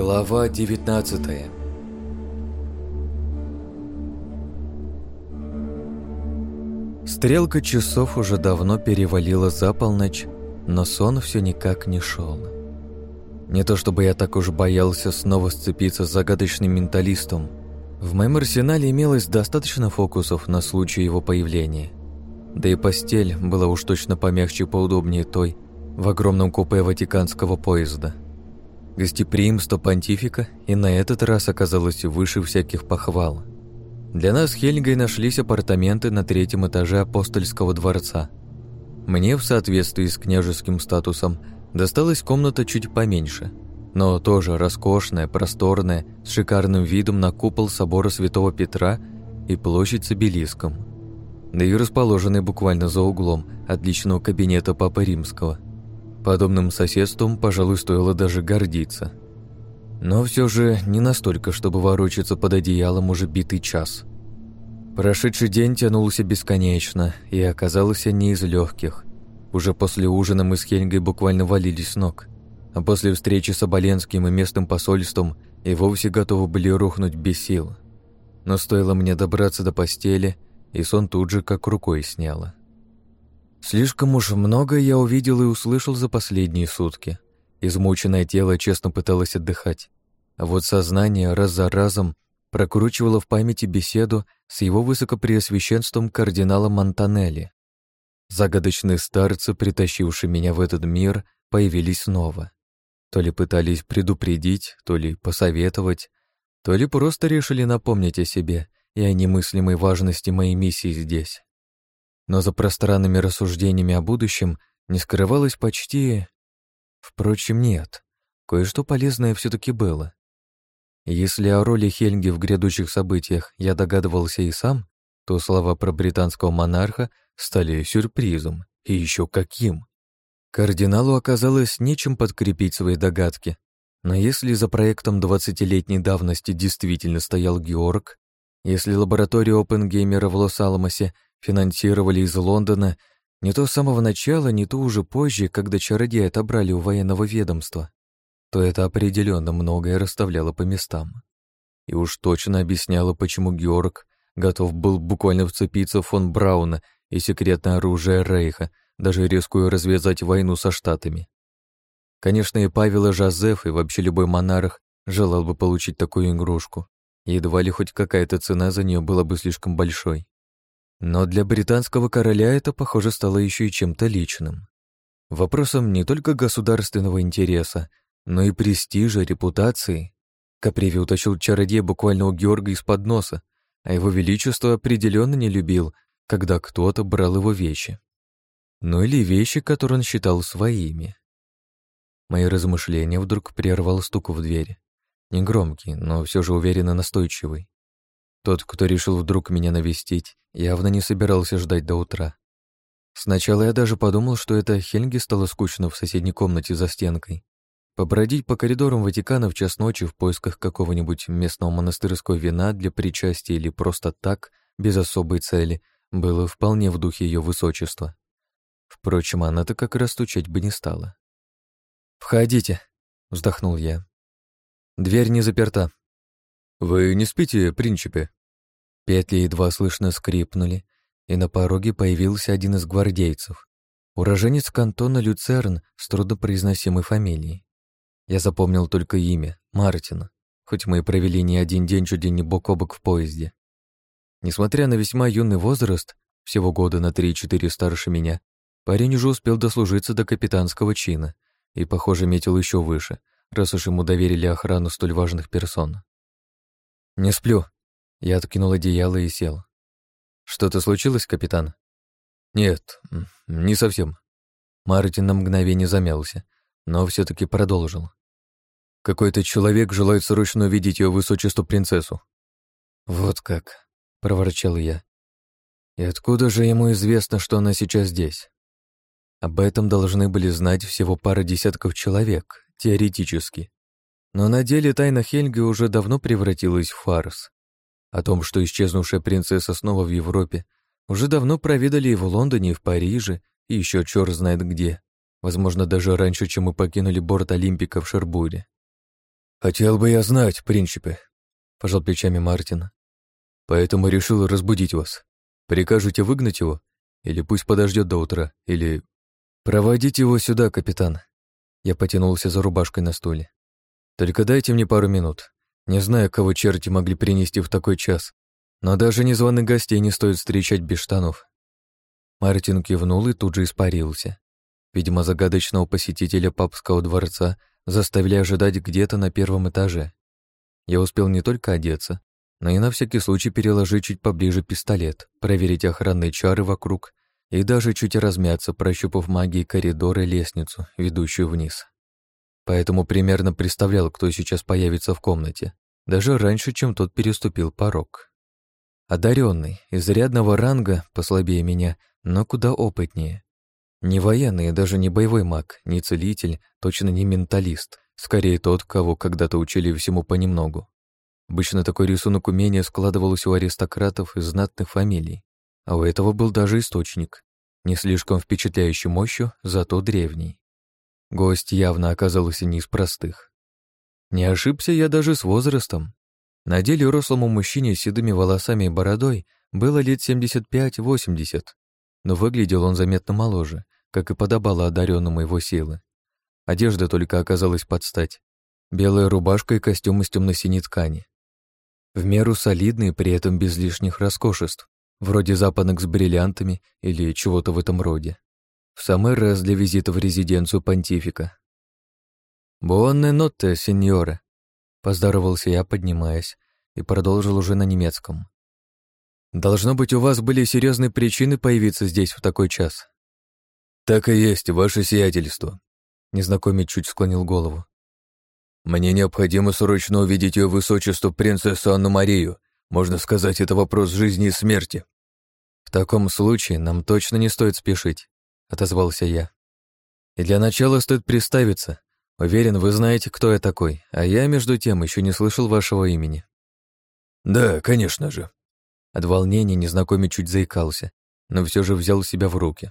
Глава 19. Стрелка часов уже давно перевалила за полночь, но сон все никак не шел. Не то чтобы я так уж боялся снова сцепиться с загадочным менталистом. В моем арсенале имелось достаточно фокусов на случай его появления. Да и постель была уж точно помягче и поудобнее той в огромном купе ватиканского поезда. Гостеприимство понтифика и на этот раз оказалось выше всяких похвал. Для нас с Хельгой нашлись апартаменты на 3-м этаже апостольского дворца. Мне, в соответствии с княжеским статусом, досталась комната чуть поменьше, но тоже роскошная, просторная, с шикарным видом на купол собора Святого Петра и площадь с обелиском, да и расположенной буквально за углом от личного кабинета Папы Римского. Подобным соседством, пожалуй, стоило даже гордиться. Но все же не настолько, чтобы ворочаться под одеялом уже битый час. Прошедший день тянулся бесконечно, и оказался не из легких. Уже после ужина мы с Хельгой буквально валились с ног, а после встречи с Оболенским и местным посольством и вовсе готовы были рухнуть без сил. Но стоило мне добраться до постели, и сон тут же как рукой сняло. Слишком уж много я увидел и услышал за последние сутки. Измученное тело честно пыталось отдыхать, а вот сознание раз за разом прокручивало в памяти беседу с его высокопреосвященством кардиналом Монтанелли. Загадочные старцы, притащившие меня в этот мир, появились снова. То ли пытались предупредить, то ли посоветовать, то ли просто решили напомнить о себе и о немыслимой важности моей миссии здесь. Но за пространными рассуждениями о будущем не скрывалось почти... Впрочем, нет. Кое-что полезное все-таки было. Если о роли Хельги в грядущих событиях я догадывался и сам, то слова про британского монарха стали сюрпризом. И еще каким! Кардиналу оказалось нечем подкрепить свои догадки. Но если за проектом 20-летней давности действительно стоял Георг, если лабораторию Оппенгеймера в Лос-Аламосе финансировали из Лондона, не то с самого начала, не то уже позже, когда чародеи отобрали у военного ведомства, то это определенно многое расставляло по местам. И уж точно объясняло, почему Георг готов был буквально вцепиться в фон Брауна и секретное оружие Рейха, даже рискуя развязать войну со Штатами. Конечно, и Павел, и Жозеф, и вообще любой монарх желал бы получить такую игрушку. Едва ли хоть какая-то цена за нее была бы слишком большой. Но для британского короля это, похоже, стало еще и чем-то личным. Вопросом не только государственного интереса, но и престижа, репутации. Каприви утащил чародея буквально у Георга из-под носа, а его величество определенно не любил, когда кто-то брал его вещи. Ну или вещи, которые он считал своими. Мои размышления вдруг прервал стук в дверь. Негромкий, но все же уверенно настойчивый. Тот, кто решил вдруг меня навестить, явно не собирался ждать до утра. Сначала я даже подумал, что это Хельге стало скучно в соседней комнате за стенкой. Побродить по коридорам Ватикана в час ночи в поисках какого-нибудь местного монастырского вина для причастия или просто так, без особой цели, было вполне в духе ее высочества. Впрочем, она-то как раз стучать бы не стала. «Входите», — вздохнул я. «Дверь не заперта». «Вы не спите, принципе?» Петли едва слышно скрипнули, и на пороге появился один из гвардейцев, уроженец кантона Люцерн с труднопроизносимой фамилией. Я запомнил только имя — Мартин, хоть мы и провели не один день чуть ли не бок о бок в поезде. Несмотря на весьма юный возраст, всего года на 3-4 старше меня, парень уже успел дослужиться до капитанского чина и, похоже, метил еще выше, раз уж ему доверили охрану столь важных персон. «Не сплю». Я откинул одеяло и сел. «Что-то случилось, капитан?» «Нет, не совсем». Мартин на мгновение замялся, но все-таки продолжил. «Какой-то человек желает срочно увидеть ее высочество принцессу». «Вот как», — проворчал я. «И откуда же ему известно, что она сейчас здесь?» Об этом должны были знать всего пара десятков человек, теоретически. Но на деле тайна Хельги уже давно превратилась в фарс. О том, что исчезнувшая принцесса снова в Европе, уже давно проведали и в Лондоне, и в Париже, и еще черт знает где. Возможно, даже раньше, чем мы покинули борт Олимпика в Шербуре. «Хотел бы я знать, в принципе», — пожал плечами Мартин. «Поэтому решил разбудить вас. Прикажете выгнать его? Или пусть подождет до утра? Или...» «Проводите его сюда, капитан». Я потянулся за рубашкой на стуле. «Только дайте мне пару минут. Не знаю, кого черти могли принести в такой час, но даже незваных гостей не стоит встречать без штанов». Мартин кивнул и тут же испарился. Видимо, загадочного посетителя папского дворца заставили ожидать где-то на первом этаже. Я успел не только одеться, но и на всякий случай переложить чуть поближе пистолет, проверить охранные чары вокруг и даже чуть размяться, прощупав магией коридор и лестницу, ведущую вниз. Поэтому примерно представлял, кто сейчас появится в комнате, даже раньше, чем тот переступил порог. Одаренный, изрядного ранга, послабее меня, но куда опытнее. Не военный, даже не боевой маг, не целитель, точно не менталист, скорее тот, кого когда-то учили всему понемногу. Обычно такой рисунок умения складывался у аристократов из знатных фамилий, а у этого был даже источник, не слишком впечатляющий мощью, зато древний. Гость явно оказался не из простых. Не ошибся я даже с возрастом. На деле рослому мужчине с седыми волосами и бородой было лет 75-80, но выглядел он заметно моложе, как и подобало одаренному его силы. Одежда только оказалась под стать. Белая рубашка и костюм из темно-синей ткани. В меру солидный, при этом без лишних роскошеств, вроде запонок с бриллиантами или чего-то в этом роде. В самый раз для визита в резиденцию понтифика. «Буонне нотте, сеньоре», — поздоровался я, поднимаясь, и продолжил уже на немецком. «Должно быть, у вас были серьезные причины появиться здесь в такой час». «Так и есть, ваше сиятельство», — незнакомец чуть склонил голову. «Мне необходимо срочно увидеть ее высочество принцессу Анну-Марию. Можно сказать, это вопрос жизни и смерти». «В таком случае нам точно не стоит спешить», — отозвался я. «И для начала стоит представиться. Уверен, вы знаете, кто я такой, а я, между тем, еще не слышал вашего имени». «Да, конечно же». От волнения незнакомец чуть заикался, но все же взял себя в руки.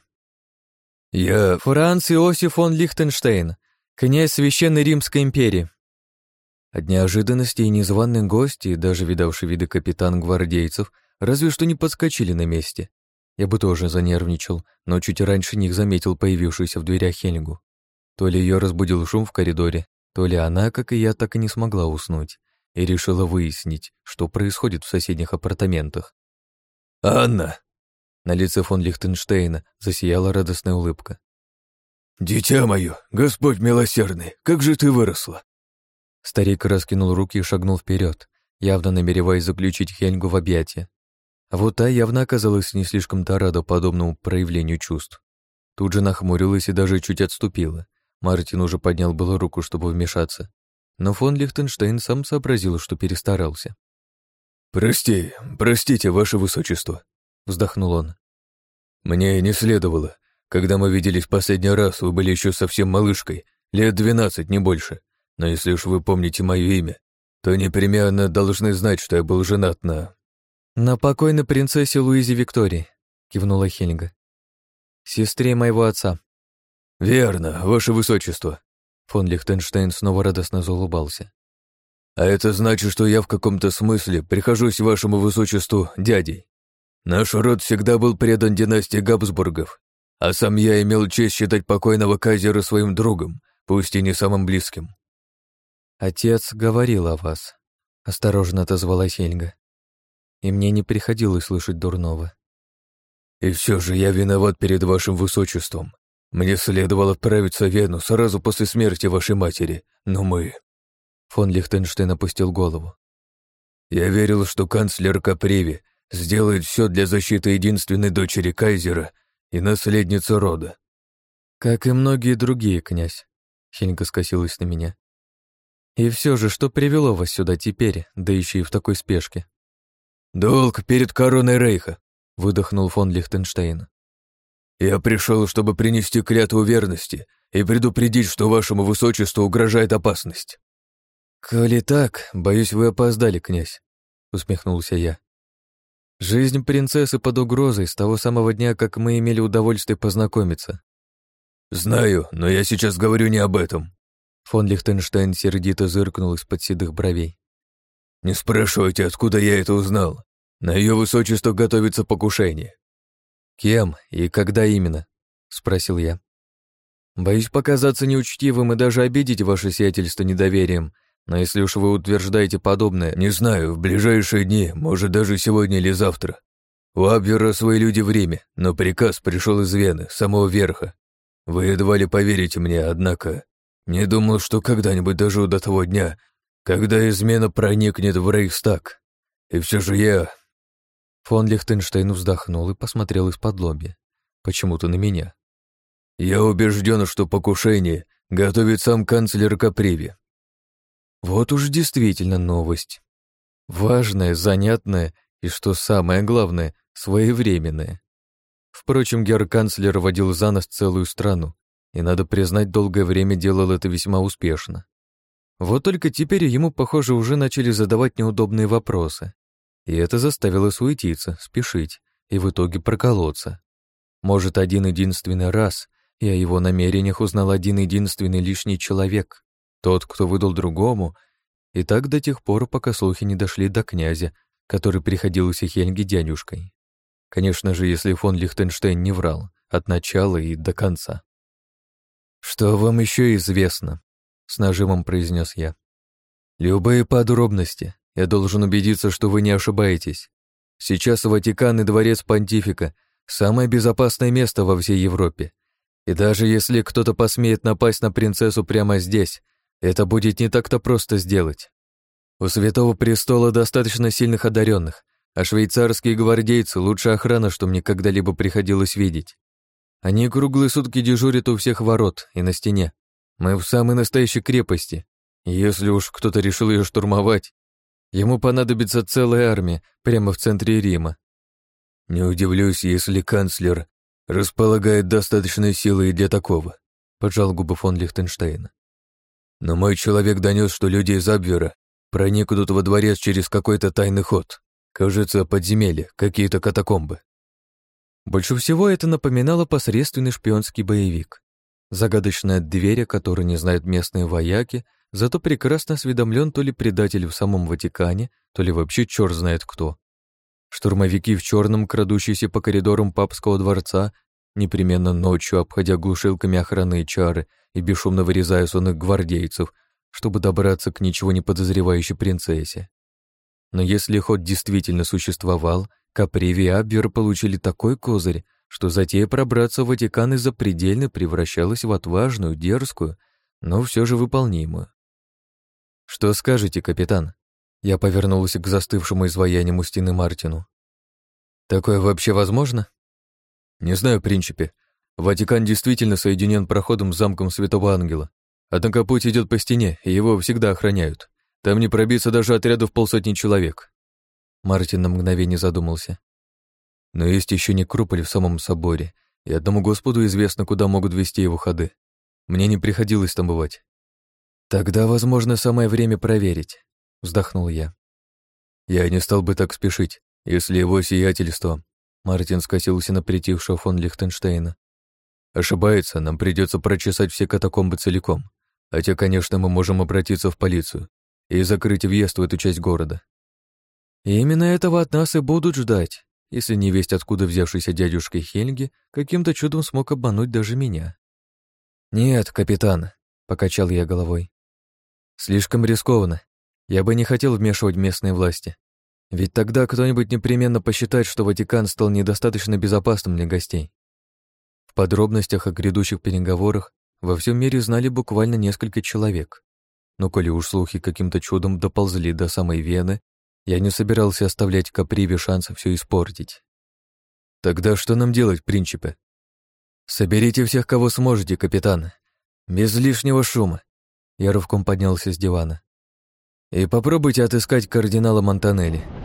«Я Франц Иосиф фон Лихтенштейн, князь Священной Римской империи». От неожиданности и незваные гости, и даже видавший виды капитан гвардейцев, разве что не подскочили на месте. Я бы тоже занервничал, но чуть раньше них заметил появившуюся в дверях Хельгу. То ли ее разбудил шум в коридоре, то ли она, как и я, так и не смогла уснуть и решила выяснить, что происходит в соседних апартаментах. «Анна!» На лице фон Лихтенштейна засияла радостная улыбка. «Дитя мое, Господь милосердный, как же ты выросла!» Старик раскинул руки и шагнул вперед, явно намереваясь заключить Хельгу в объятия. А вот та явно оказалась не слишком-то рада подобному проявлению чувств. Тут же нахмурилась и даже чуть отступила. Мартин уже поднял было руку, чтобы вмешаться, но фон Лихтенштейн сам сообразил, что перестарался. «Простите, ваше высочество», — вздохнул он. «Мне не следовало. Когда мы виделись в последний раз, вы были еще совсем малышкой, лет 12, не больше. Но если уж вы помните мое имя, то непременно должны знать, что я был женат на...» «На покойной принцессе Луизе Виктории», — кивнула Хельга. «Сестре моего отца». «Верно, ваше высочество». Фон Лихтенштейн снова радостно заулыбался. «А это значит, что я в каком-то смысле прихожусь вашему высочеству дядей. Наш род всегда был предан династии Габсбургов, а сам я имел честь считать покойного кайзера своим другом, пусть и не самым близким». «Отец говорил о вас», — осторожно отозвалась Хельга. «И мне не приходилось слышать дурного». «И все же я виноват перед вашим высочеством. Мне следовало отправиться в Вену сразу после смерти вашей матери, но мы...» Фон Лихтенштейн опустил голову. «Я верил, что канцлер Каприви сделает все для защиты единственной дочери кайзера и наследницы рода». «Как и многие другие, князь», — Хельга скосилась на меня. «И все же, что привело вас сюда теперь, да еще и в такой спешке?» «Долг перед короной Рейха», — выдохнул фон Лихтенштейн. «Я пришел, чтобы принести клятву верности и предупредить, что вашему высочеству угрожает опасность». «Коли так, боюсь, вы опоздали, князь», — усмехнулся я. «Жизнь принцессы под угрозой с того самого дня, как мы имели удовольствие познакомиться». «Знаю, но я сейчас говорю не об этом». Фон Лихтенштейн сердито зыркнул из-под седых бровей. «Не спрашивайте, откуда я это узнал. На ее высочество готовится покушение». «Кем и когда именно?» — спросил я. «Боюсь показаться неучтивым и даже обидеть ваше сиятельство недоверием, но если уж вы утверждаете подобное...» «Не знаю, в ближайшие дни, может, даже сегодня или завтра. У Абвера свои люди в Риме, но приказ пришел из Вены, с самого верха. Вы едва ли поверите мне, однако не думал, что когда-нибудь доживу до того дня, когда измена проникнет в Рейхстаг. И все же я...» Фон Лихтенштейн вздохнул и посмотрел из-под-лобья. Почему-то на меня. «Я убежден, что покушение готовит сам канцлер Каприви». Вот уж действительно новость. Важная, занятная и, что самое главное, своевременная. Впрочем, герр-канцлер водил за нос целую страну, и, надо признать, долгое время делал это весьма успешно. Вот только теперь ему, похоже, уже начали задавать неудобные вопросы. И это заставило суетиться, спешить и в итоге проколоться. Может, один-единственный раз и о его намерениях узнал один-единственный лишний человек, тот, кто выдал другому, и так до тех пор, пока слухи не дошли до князя, который приходился Хельге дядюшкой. Конечно же, если фон Лихтенштейн не врал, от начала и до конца. «Что вам еще известно?» — с нажимом произнес я. «Любые подробности. Я должен убедиться, что вы не ошибаетесь. Сейчас Ватикан и дворец понтифика — самое безопасное место во всей Европе. И даже если кто-то посмеет напасть на принцессу прямо здесь, это будет не так-то просто сделать. У Святого Престола достаточно сильных одаренных, а швейцарские гвардейцы — лучшая охрана, что мне когда-либо приходилось видеть. Они круглые сутки дежурят у всех ворот и на стене. Мы в самой настоящей крепости. И если уж кто-то решил ее штурмовать, ему понадобится целая армия прямо в центре Рима. «Не удивлюсь, если канцлер располагает достаточной силой для такого», — поджал губы фон Лихтенштейна. «Но мой человек донес, что люди из Абвера проникнут во дворец через какой-то тайный ход. Кажется, подземелье, какие-то катакомбы». Больше всего это напоминало посредственный шпионский боевик. Загадочная дверь, о которой не знают местные вояки, зато прекрасно осведомлен то ли предатель в самом Ватикане, то ли вообще черт знает кто. Штурмовики в черном, крадущиеся по коридорам папского дворца, непременно ночью обходя глушилками охранные чары и бесшумно вырезая сонных гвардейцев, чтобы добраться к ничего не подозревающей принцессе. Но если ход действительно существовал, Каприви и Абвер получили такой козырь, что затея пробраться в Ватикан из-за предельно превращалась в отважную, дерзкую, но все же выполнимую. «Что скажете, капитан?» Я повернулся к застывшему изваянию у стены Мартину. «Такое вообще возможно?» «Не знаю, принципе. Ватикан действительно соединен проходом с замком Святого Ангела. Однако путь идет по стене, и его всегда охраняют. Там не пробиться даже отряду в полсотни человек». Мартин на мгновение задумался. «Но есть еще некрополь в самом соборе, и одному Господу известно, куда могут вести его ходы. Мне не приходилось там бывать». «Тогда, возможно, самое время проверить», — вздохнул я. «Я не стал бы так спешить, если его сиятельство...» Мартин скосился на притихшего фон Лихтенштейна. «Ошибается, нам придется прочесать все катакомбы целиком. Хотя, конечно, мы можем обратиться в полицию и закрыть въезд в эту часть города». И именно этого от нас и будут ждать, если невесть, откуда взявшийся дядюшка Хельги каким-то чудом смог обмануть даже меня. «Нет, капитан», — покачал я головой. «Слишком рискованно. Я бы не хотел вмешивать местные власти. Ведь тогда кто-нибудь непременно посчитает, что Ватикан стал недостаточно безопасным для гостей». В подробностях о грядущих переговорах во всем мире знали буквально несколько человек. Но коли уж слухи каким-то чудом доползли до самой Вены, я не собирался оставлять Каприве шанс все испортить. «Тогда что нам делать, принципе?» «Соберите всех, кого сможете, капитан. Без лишнего шума». Я рывком поднялся с дивана. «И попробуйте отыскать кардинала Монтанелли.